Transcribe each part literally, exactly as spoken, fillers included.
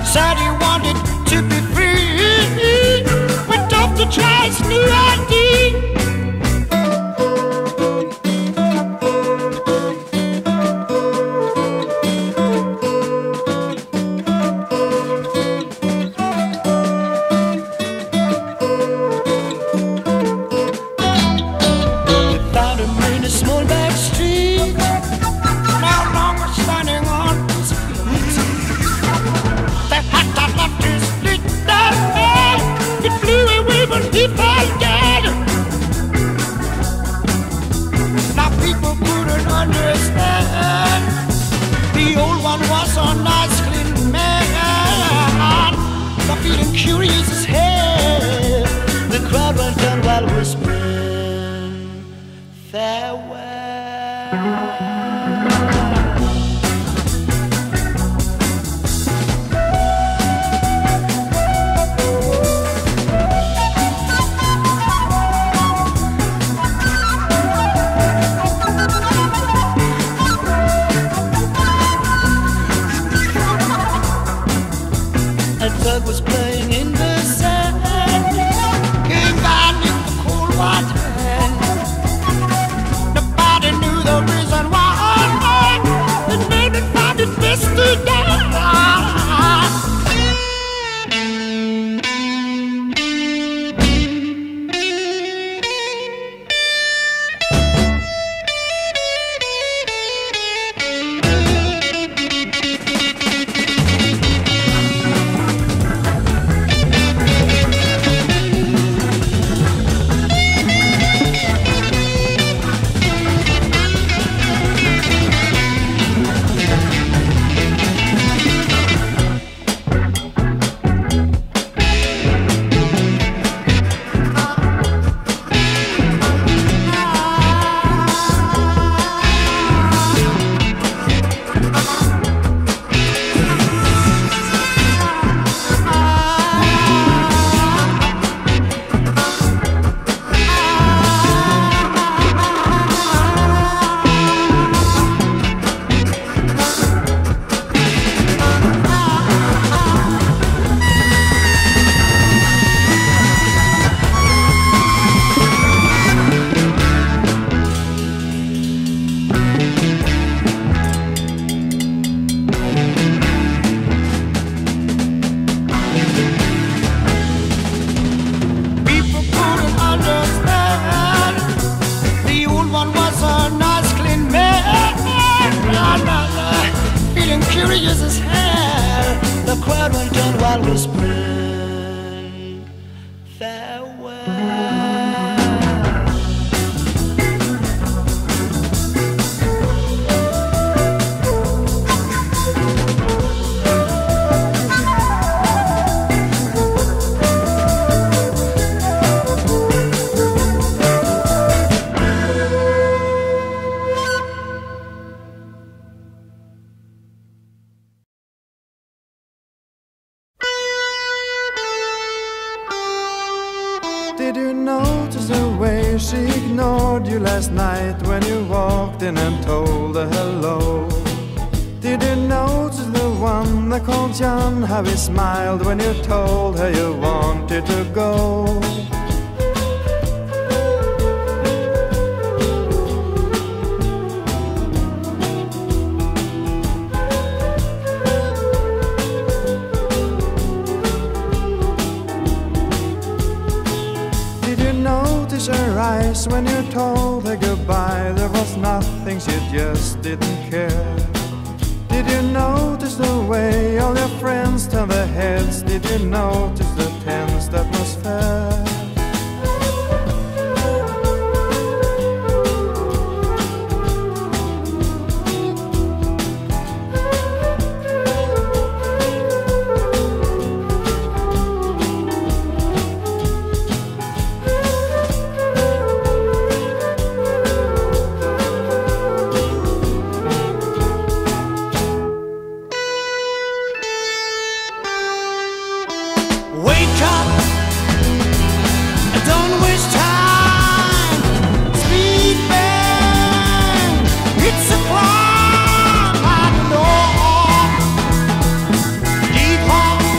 said he wanted to be free. Went off to try his new I D. Curious as hell, the crowd went down while whispering farewell. A dog was playing in the sand, came down in the cool white hand. Nobody knew the reason why. It made me find it best to die. Curious as hell, the crowd went on while whispering farewell. Did you notice the way she ignored you last night when you walked in and told her hello? Did you notice the one that called John, how he smiled when you told her you wanted to go? Notice her eyes when you told her goodbye. There was nothing, she just didn't care. Did you notice the way all your friends turned their heads? Did you notice the tense atmosphere? Wake up, don't waste time sleeping. It's a crime, I know. Leave home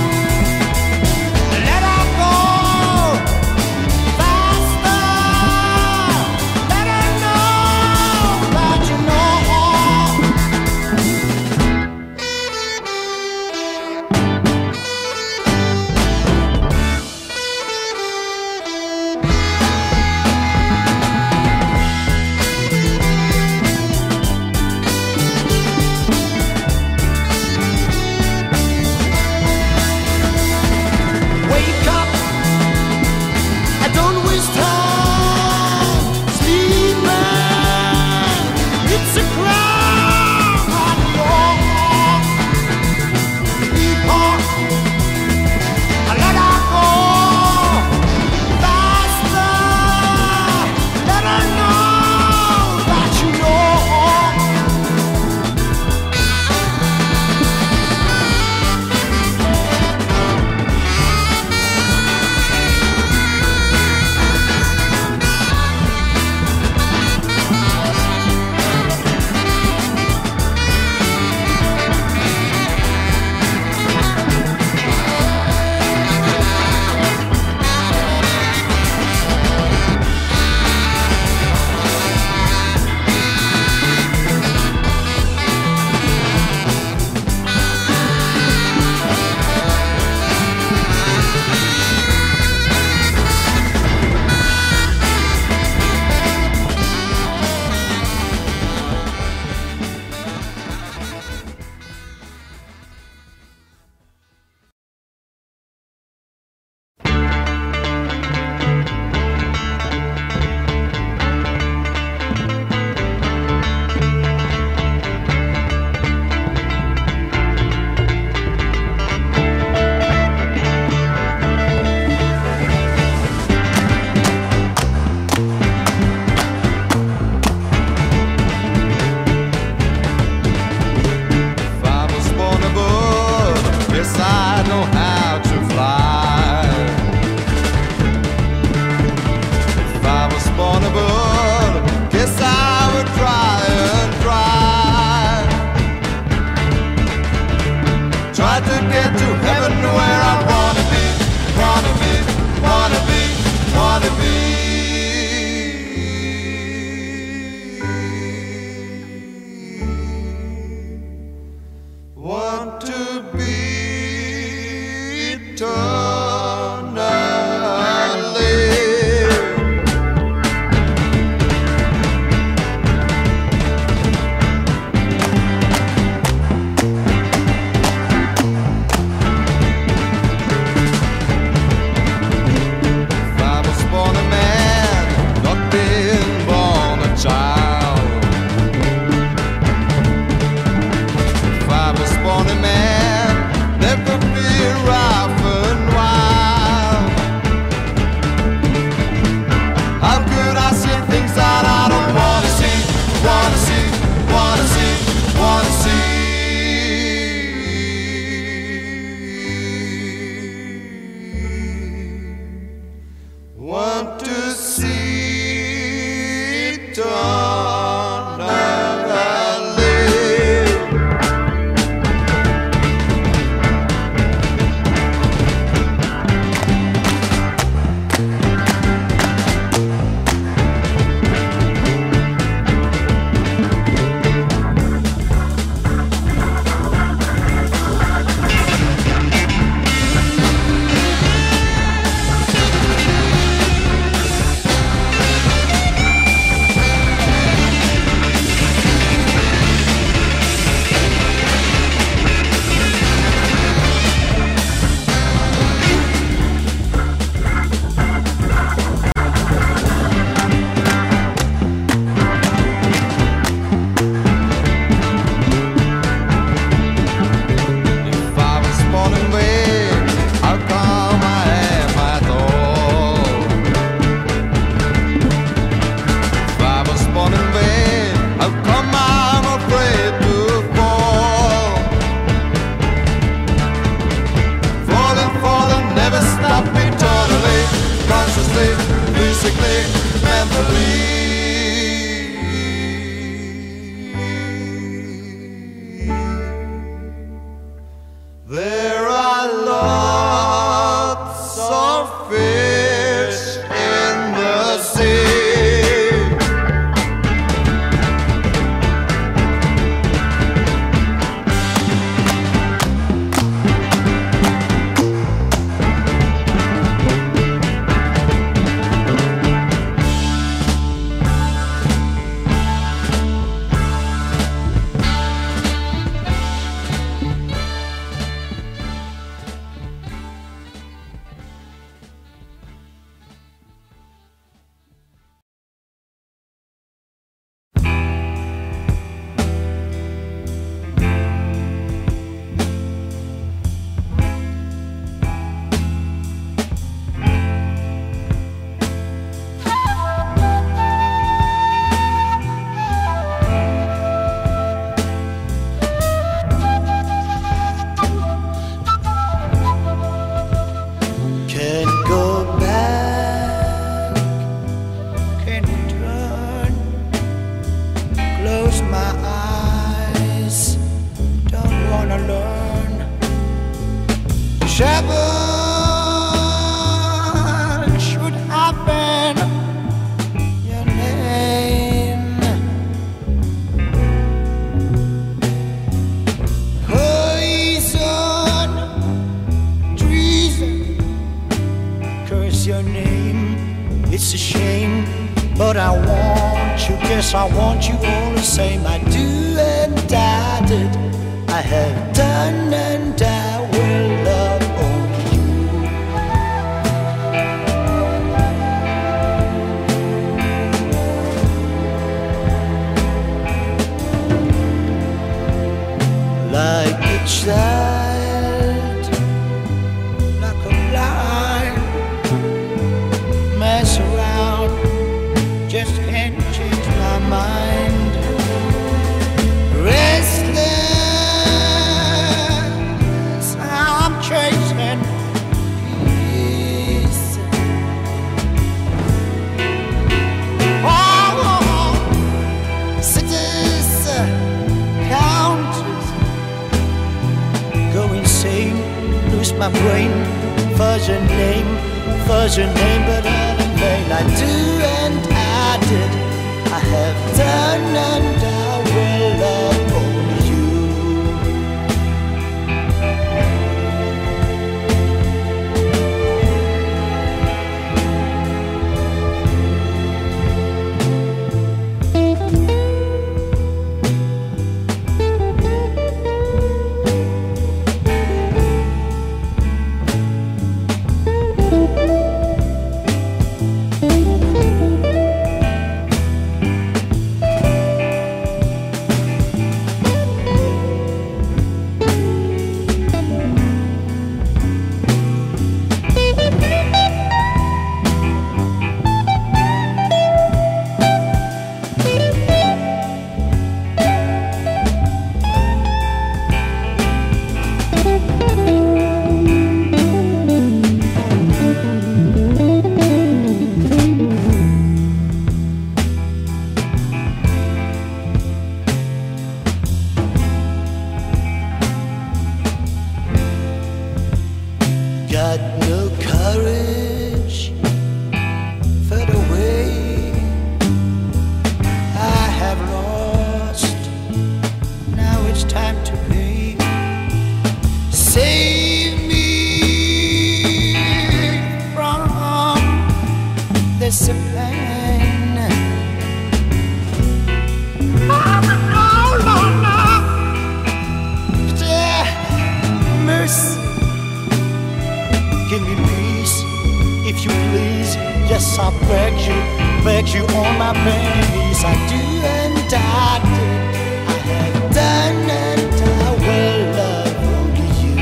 There are lots of fish in the sea. Shepherd should have been your name. Poison, treason, curse your name. It's a shame, but I want you. Guess I want you all the same. I do and I did. I have done and I will love only you. Like a child, like a blind, mess around, just can't change my mind. Restless, I'm chasing peace. Oh, cities, counties, go insane, lose my brain. Fuzz your name, fuzz your name, but all in vain. I do and I did, I have done and I will love only you. Got no courage, fed away. I have lost, now it's time to pay. Save me from this pain. Oh, no, no, no. Yeah, mercy. Give me peace, if you please. Yes, I beg you, beg you on my bending knees. I do and I did. I have done and I will love only you.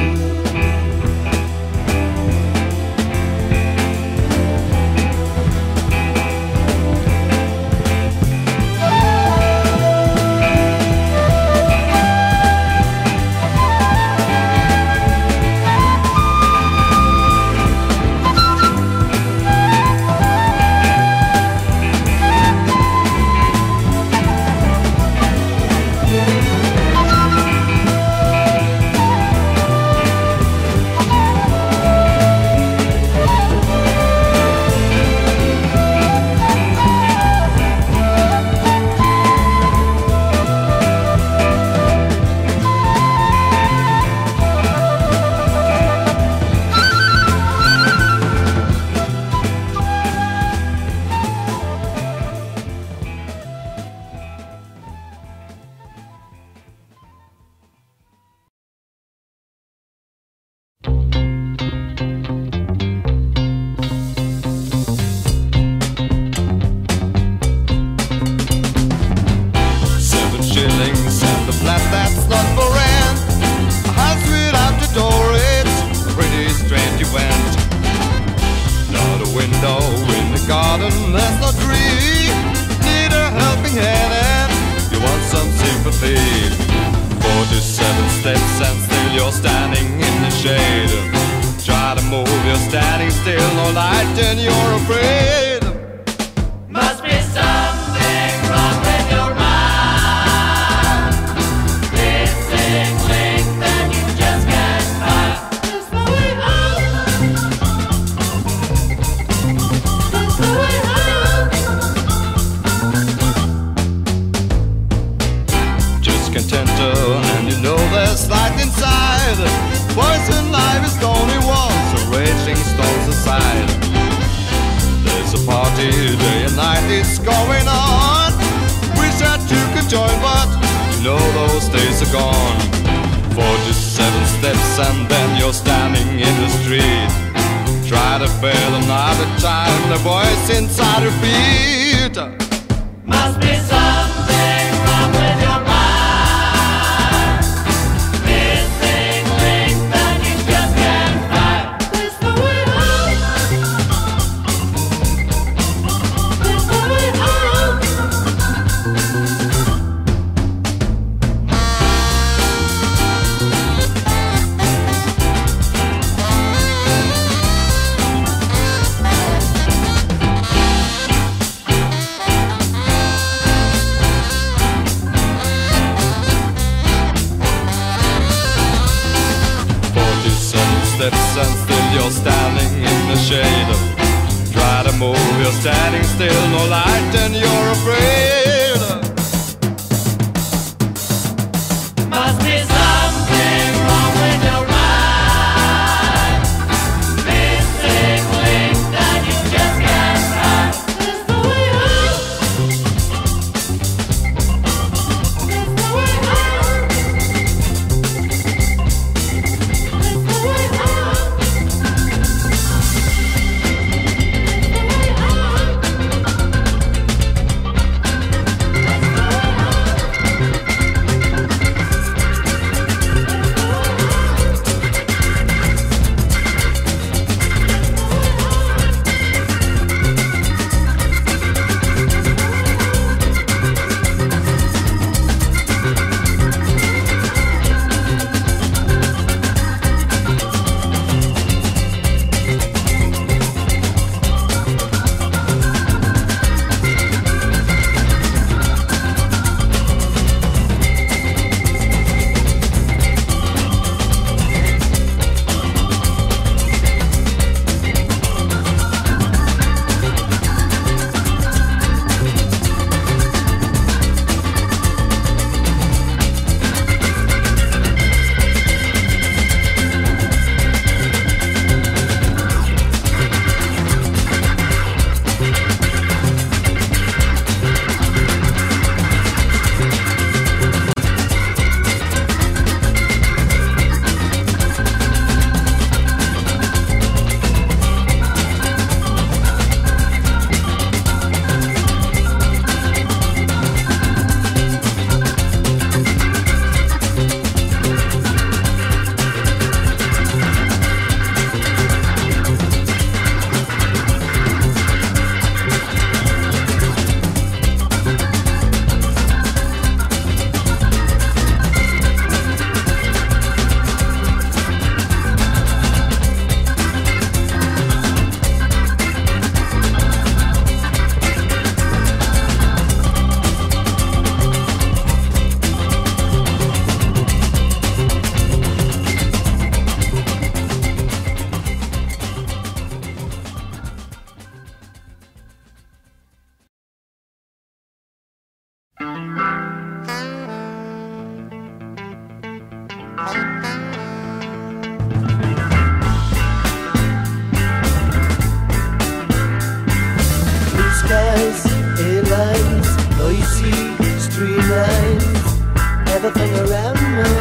street. Forty-seven steps and still you're standing in the shade. Try to move, you're standing still, no light and you're afraid. Must be something wrong with your mind. Missing link that you just can't find. That's the way home. That's the way home. Just content her, and you know there's light inside. Poison life is the only one, so raging storms aside. There's a party day and night, it's going on. Wish that you could join, but you know those days are gone. Forty-seven steps and then you're standing in the street. Try to fail another time, the voice inside your feet. Must be something wrong with your mind. Missing link that you just can't find. That's the way home. That's the way home. Forty-seven steps and still you're standing in the shade. Try to move, you're standing still, no light and you're afraid. Must be something wrong with your mind. Missing link that you just can't find. That's the way home. That's the way home. That's the way home. Blue skies, airlines, noisy streamlines, everything around me.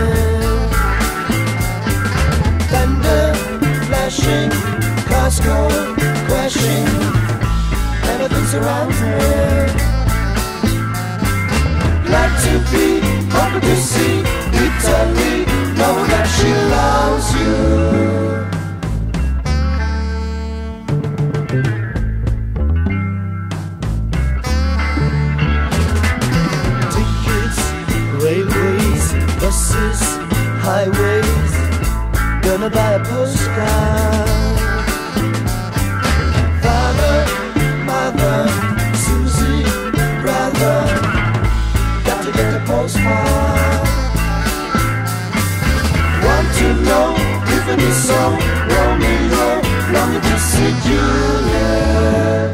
Thunder flashing, cars go crashing, everything surrounds me. Glad to be, hoping to see Italy, know that she loves you. Railway a postcard. Father, mother, Susie, brother, got to get the postcard. Want to know if it is so, Romeo, longing to see Juliet.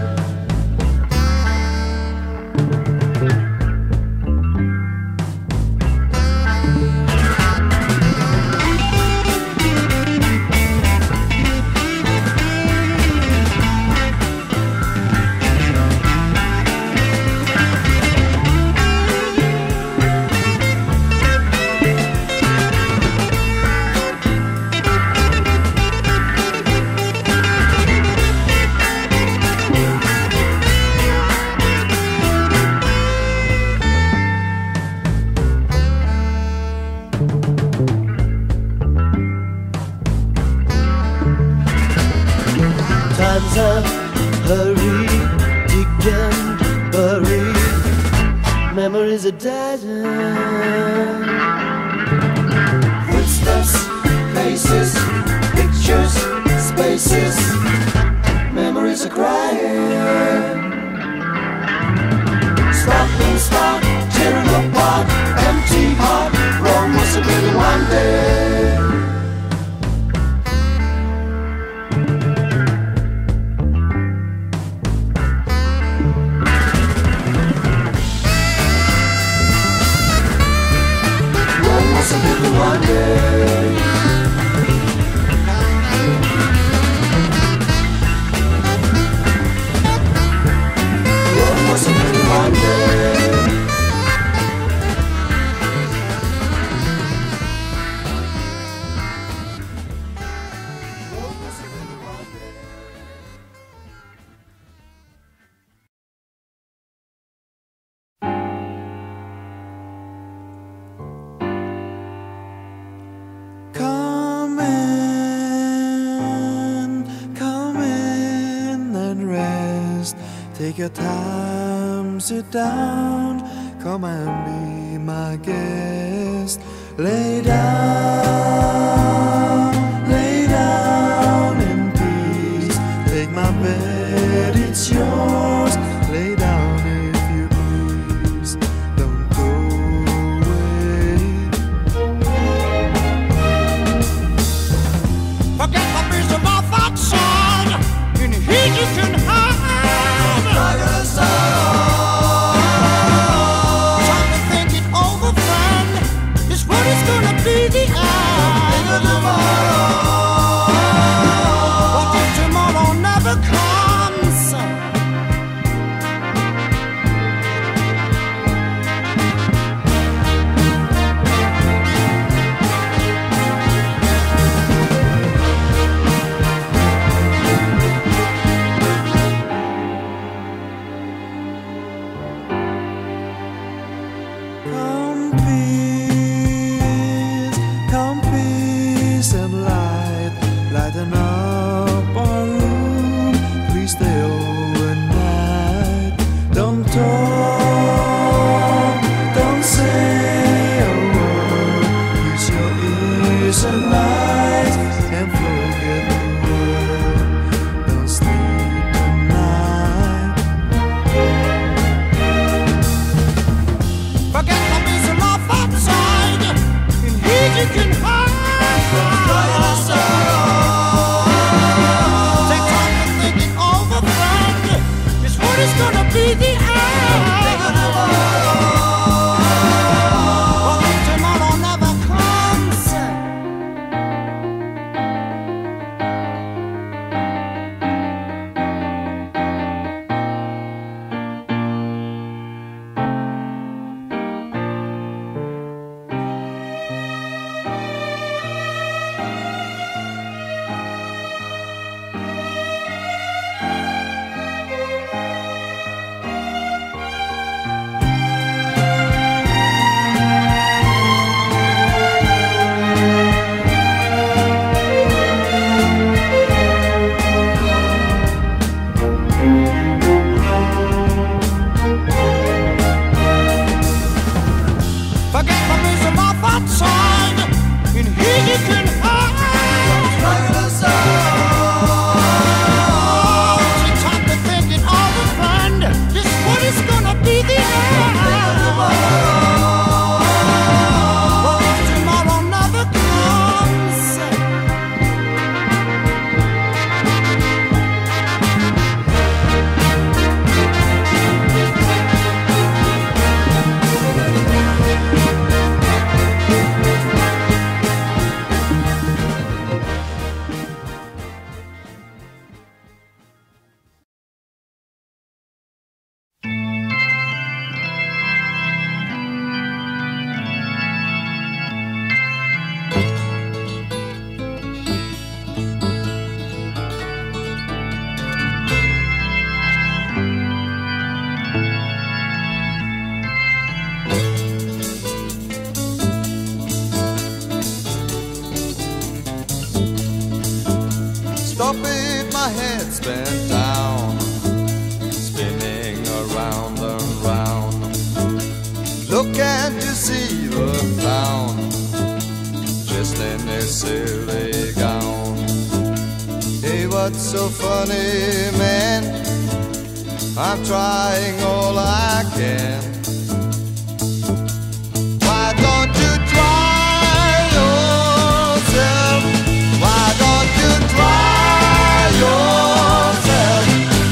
Time's up, hurry, dig and bury. Memories are dying. Footsteps, faces, pictures, spaces. Memories are crying. Stop and start, tearing apart, empty heart. Wrong must have been one day. One day, what must have been one day. Take your time, sit down, come and be my guest. Lay down, lay down in peace. Take my bed, it's yours. Lay down if you please. Don't go away. Forget the vision of that sun. In heat you can hide. Time to think it over, friend. This world is gonna be the end. What if tomorrow never comes? You can hide. Stop it, my head's bent down, spinning around and round. Look and you see the clown, dressed in his silly gown. Hey, what's so funny, man? I'm trying all I can. Why don't you try yourself? Why don't you try yourself?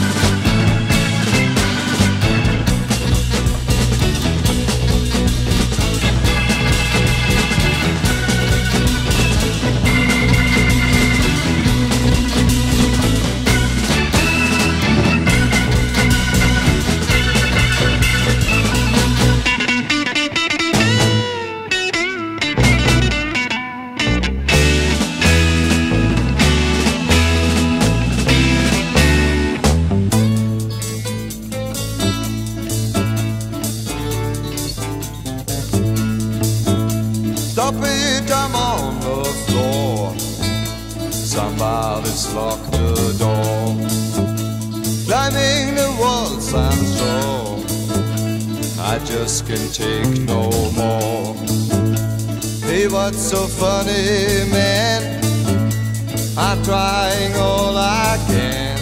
Stop it, I'm on the floor. Somebody's locked the door. Climbing the walls, I'm sure I just can't take no more. Hey, what's so funny, man? I'm trying all I can.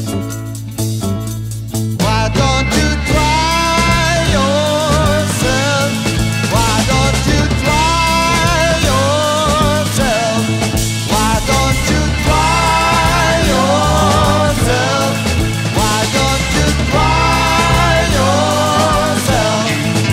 Why don't you try yourself? Why don't you try yourself? Why don't you try yourself? Why don't you try yourself?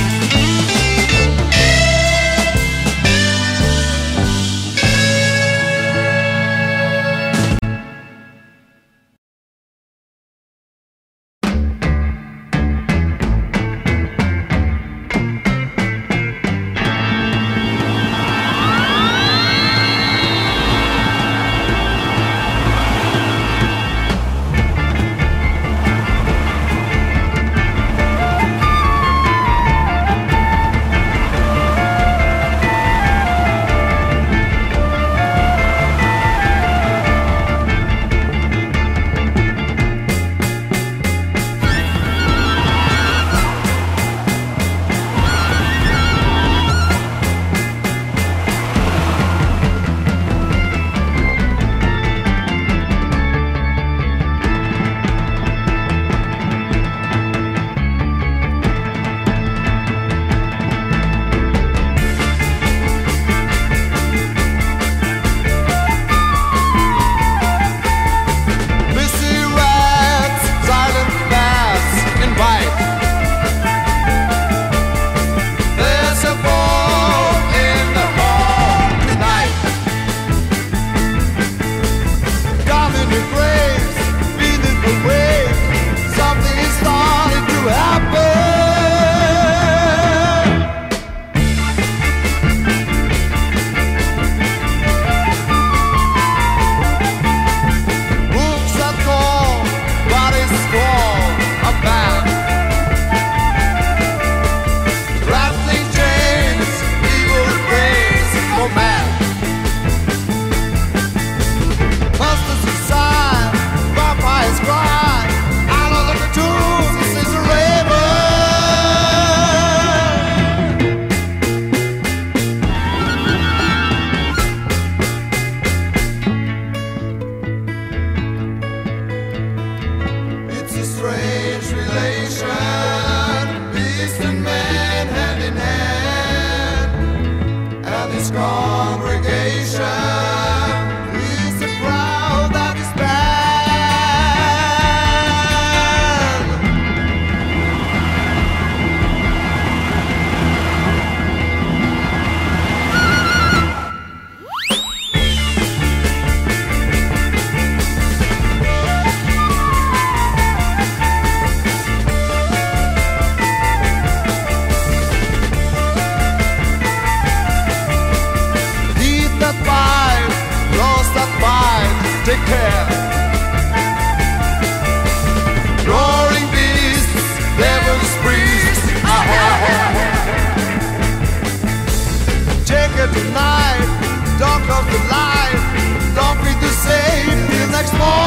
take care. Roaring beasts, devil's priests. Take it tonight, don't close the light, don't be the same till next morning.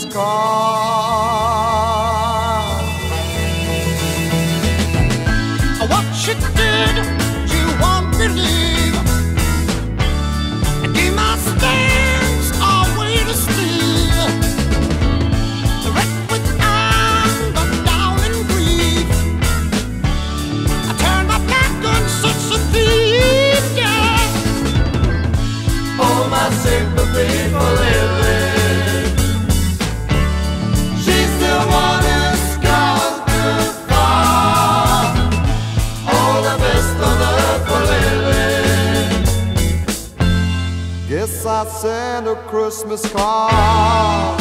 card. What she did, you won't believe. And in my stands are way to steal. Wrecked with anger, down in grief. I turn my back on such a thief, yeah. All my sympathy for Lily. She's the one who's gone too far. All the best on earth for Lily. Guess I sent a Christmas card.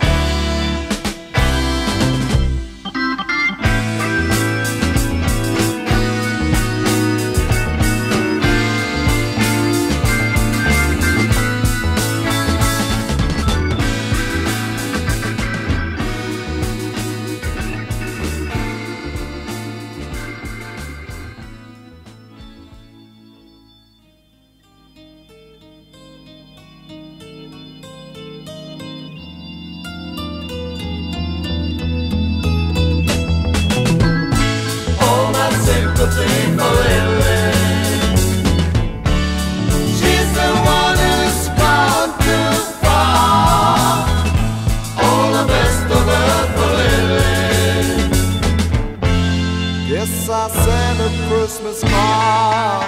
All my sympathy for Lily. She's the one who's gone too far. All the best on earth for Lily. Guess I sent a Christmas card.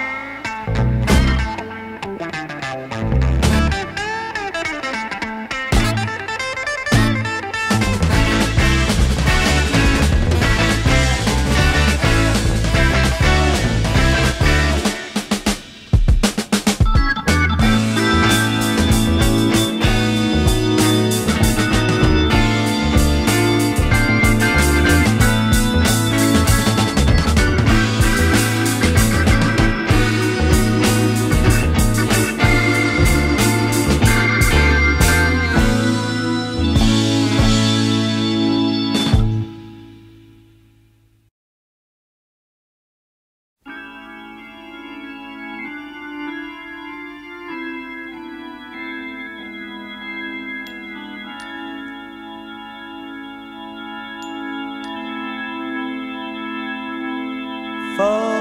The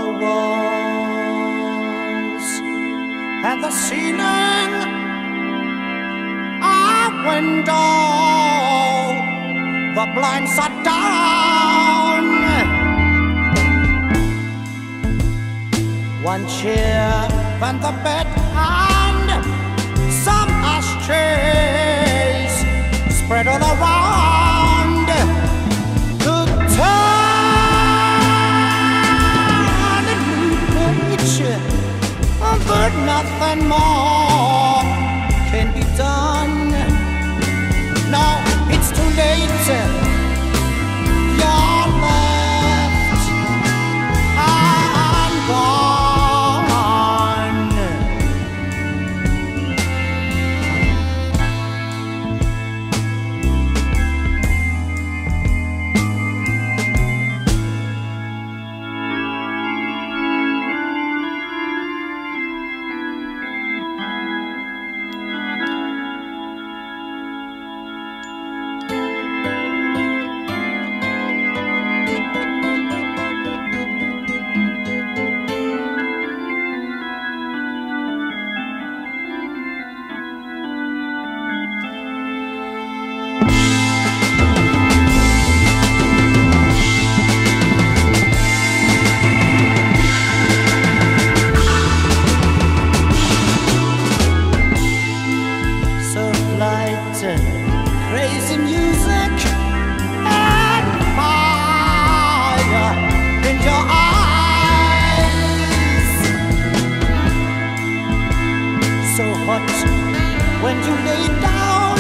walls and the ceiling, our window, the blinds are down. One chair and the bed and some ashtrays spread all around. The turn and nature, but nothing more can be done. No, it's too late. You're left and gone. Crazy music and fire in your eyes. So hot when you lay down